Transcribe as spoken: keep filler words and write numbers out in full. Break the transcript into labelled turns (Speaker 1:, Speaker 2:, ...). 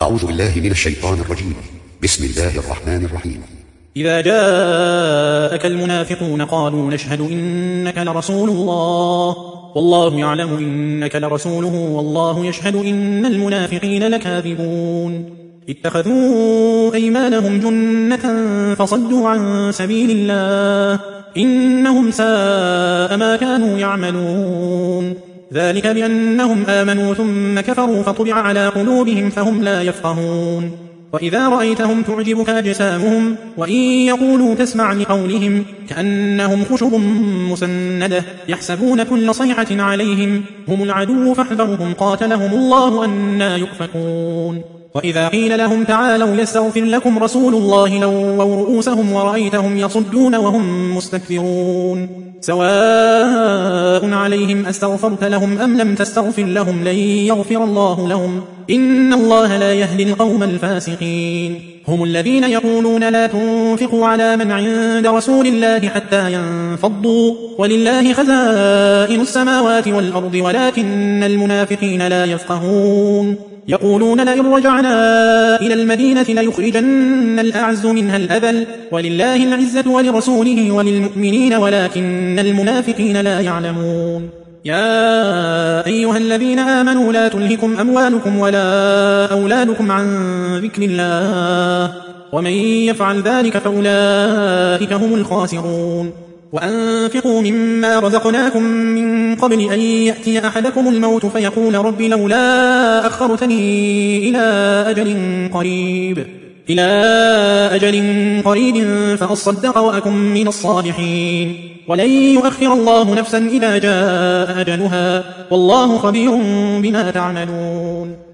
Speaker 1: أعوذ بالله من الشيطان الرجيم. بسم الله الرحمن الرحيم.
Speaker 2: إذا جاءك المنافقون قالوا نشهد إنك لرسول الله والله يعلم إنك لرسوله والله يشهد إن المنافقين لكاذبون اتخذوا أيمانهم جنة فصدوا عن سبيل الله إنهم ساء ما كانوا يعملون ذلك بأنهم آمنوا ثم كفروا فطبع على قلوبهم فهم لا يفقهون وإذا رأيتهم تعجبك أجسامهم وإن يقولوا تسمع لقولهم كأنهم خشب مسندة يحسبون كل صيحة عليهم هم العدو فاحذرهم قاتلهم الله أنى يؤفكون وإذا قيل لهم تعالوا يستغفر لكم رسول الله لووا رؤوسهم ورأيتهم يصدون وهم مستكبرون سواء عليهم أستغفرت لهم أم لم تستغفر لهم لن يغفر الله لهم إن الله لا يهدي القوم الفاسقين هم الذين يقولون لا تنفقوا على من عند رسول الله حتى ينفضوا ولله خزائن السماوات والأرض ولكن المنافقين لا يفقهون يقولون لئن رجعنا إلى المدينة ليخرجن الأعز منها الأذل ولله العزة ولرسوله وللمؤمنين ولكن المنافقين لا يعلمون يا أيها الذين آمنوا لا تلهكم أموالكم ولا أولادكم عن ذكر الله ومن يفعل ذلك فأولئك هم الخاسرون وأنفقوا مما رزقناكم من قبل أن يأتي أحدكم الموت فيقول رب لولا أخرتني إلى أجل قريب إلى أجل قريب فأصدق وأكن من الصالحين ولن يؤخر الله نفسا إذا جاء أجلها والله خبير بما تعملون